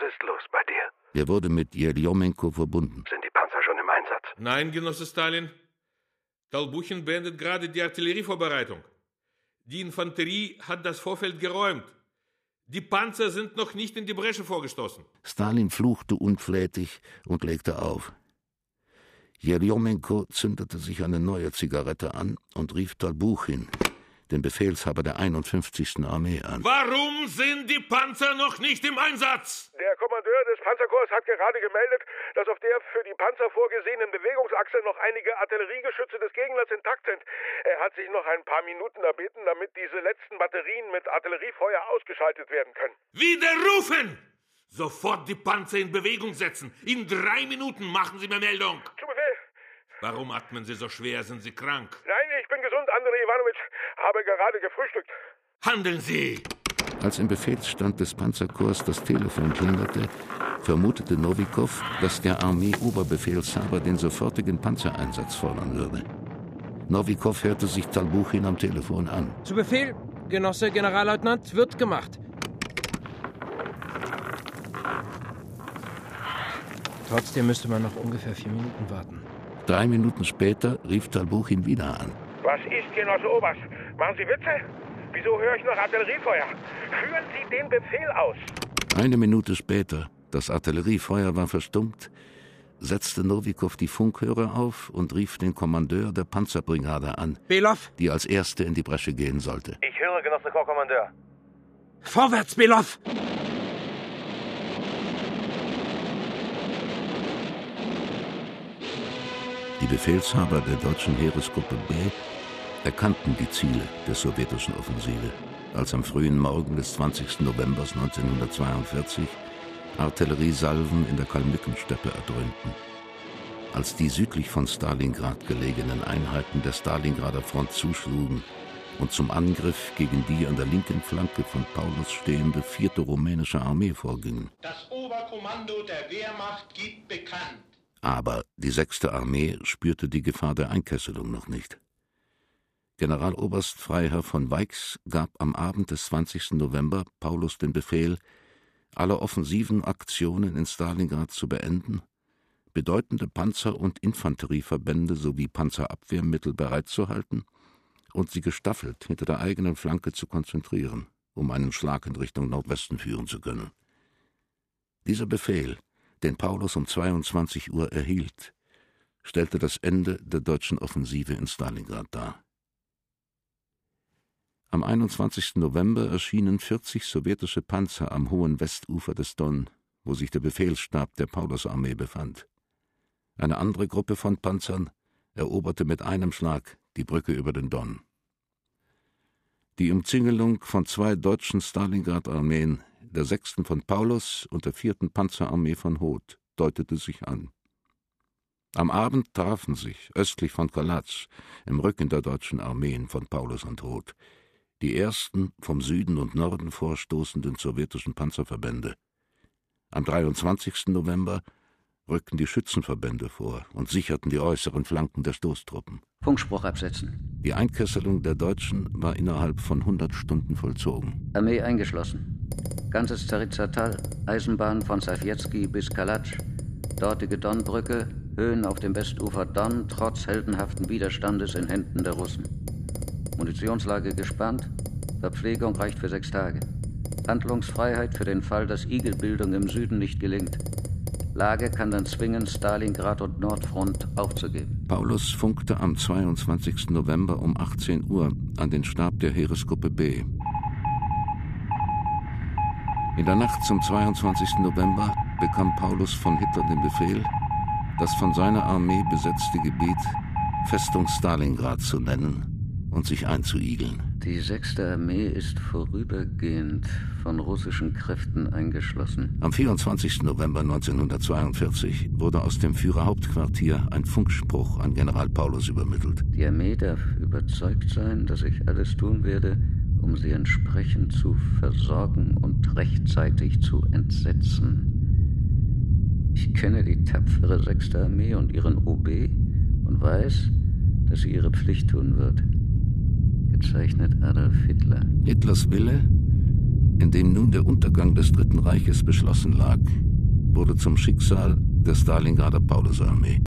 Was ist los bei dir? Er wurde mit Jeljomenko verbunden. Sind die Panzer schon im Einsatz? Nein, Genosse Stalin. Talbuchin beendet gerade die Artillerievorbereitung. Die Infanterie hat das Vorfeld geräumt. Die Panzer sind noch nicht in die Bresche vorgestoßen. Stalin fluchte unflätig und legte auf. Jeljomenko zündete sich eine neue Zigarette an und rief Talbuchin, den Befehlshaber der 51. Armee, an. Warum sind die Panzer noch nicht im Einsatz? Der Kommandeur des Panzerkorps hat gerade gemeldet, dass auf der für die Panzer vorgesehenen Bewegungsachse noch einige Artilleriegeschütze des Gegners intakt sind. Er hat sich noch ein paar Minuten erbeten, damit diese letzten Batterien mit Artilleriefeuer ausgeschaltet werden können. Widerrufen! Sofort die Panzer in Bewegung setzen. In 3 Minuten machen Sie mir Meldung. Zu Befehl. Warum atmen Sie so schwer? Sind Sie krank? Nein, ich bin gesund, Andrei Iwanowitsch. Habe gerade gefrühstückt. Handeln Sie! Als im Befehlsstand des Panzerkorps das Telefon klingerte, vermutete Nowikow, dass der Armee-Oberbefehlshaber den sofortigen Panzereinsatz fordern würde. Nowikow hörte sich Talbuchin am Telefon an. Zu Befehl, Genosse Generalleutnant, wird gemacht. Trotzdem müsste man noch ungefähr 4 Minuten warten. 3 Minuten später rief Talbuchin wieder an. Was ist, Genosse Oberst? Machen Sie Witze? Wieso höre ich noch Artilleriefeuer? Führen Sie den Befehl aus. 1 Minute später, das Artilleriefeuer war verstummt, setzte Nowikow die Funkhörer auf und rief den Kommandeur der Panzerbrigade an, Below! Die als erste in die Bresche gehen sollte. Ich höre, Genosse Korpskommandeur. Vorwärts, Below! Die Befehlshaber der deutschen Heeresgruppe B erkannten die Ziele der sowjetischen Offensive, als am frühen Morgen des 20. November 1942 Artilleriesalven in der Kalmückensteppe erdröhnten. Als die südlich von Stalingrad gelegenen Einheiten der Stalingrader Front zuschlugen und zum Angriff gegen die an der linken Flanke von Paulus stehende 4. rumänische Armee vorgingen. Das Oberkommando der Wehrmacht gibt bekannt. Aber die 6. Armee spürte die Gefahr der Einkesselung noch nicht. Generaloberst Freiherr von Weix gab am Abend des 20. November Paulus den Befehl, alle offensiven Aktionen in Stalingrad zu beenden, bedeutende Panzer- und Infanterieverbände sowie Panzerabwehrmittel bereitzuhalten und sie gestaffelt hinter der eigenen Flanke zu konzentrieren, um einen Schlag in Richtung Nordwesten führen zu können. Dieser Befehl, den Paulus um 22 Uhr erhielt, stellte das Ende der deutschen Offensive in Stalingrad dar. Am 21. November erschienen 40 sowjetische Panzer am hohen Westufer des Don, wo sich der Befehlsstab der Paulusarmee befand. Eine andere Gruppe von Panzern eroberte mit einem Schlag die Brücke über den Don. Die Umzingelung von 2 deutschen Stalingrad-Armeen, der 6. von Paulus und der 4. Panzerarmee von Hoth, deutete sich an. Am Abend trafen sich, östlich von Kalatsch, im Rücken der deutschen Armeen von Paulus und Hoth, die ersten vom Süden und Norden vorstoßenden sowjetischen Panzerverbände. Am 23. November rückten die Schützenverbände vor und sicherten die äußeren Flanken der Stoßtruppen. Funkspruch absetzen. Die Einkesselung der Deutschen war innerhalb von 100 Stunden vollzogen. Armee eingeschlossen. Ganzes Zaritzer-Tal, Eisenbahn von Sawjetski bis Kalatsch, dortige Donbrücke, Höhen auf dem Westufer Don, trotz heldenhaften Widerstandes in Händen der Russen. Munitionslage gespannt, Verpflegung reicht für 6 Tage. Handlungsfreiheit für den Fall, dass Igelbildung im Süden nicht gelingt. Lage kann dann zwingen, Stalingrad und Nordfront aufzugeben. Paulus funkte am 22. November um 18 Uhr an den Stab der Heeresgruppe B. In der Nacht zum 22. November bekam Paulus von Hitler den Befehl, das von seiner Armee besetzte Gebiet Festung Stalingrad zu nennen und sich einzuigeln. Die 6. Armee ist vorübergehend von russischen Kräften eingeschlossen. Am 24. November 1942 wurde aus dem Führerhauptquartier ein Funkspruch an General Paulus übermittelt. Die Armee darf überzeugt sein, dass ich alles tun werde, um sie entsprechend zu versorgen und rechtzeitig zu entsetzen. Ich kenne die tapfere 6. Armee und ihren OB und weiß, dass sie ihre Pflicht tun wird. Gezeichnet Adolf Hitler. Hitlers Wille? in dem nun der Untergang des Dritten Reiches beschlossen lag, wurde zum Schicksal der Stalingrader Paulusarmee.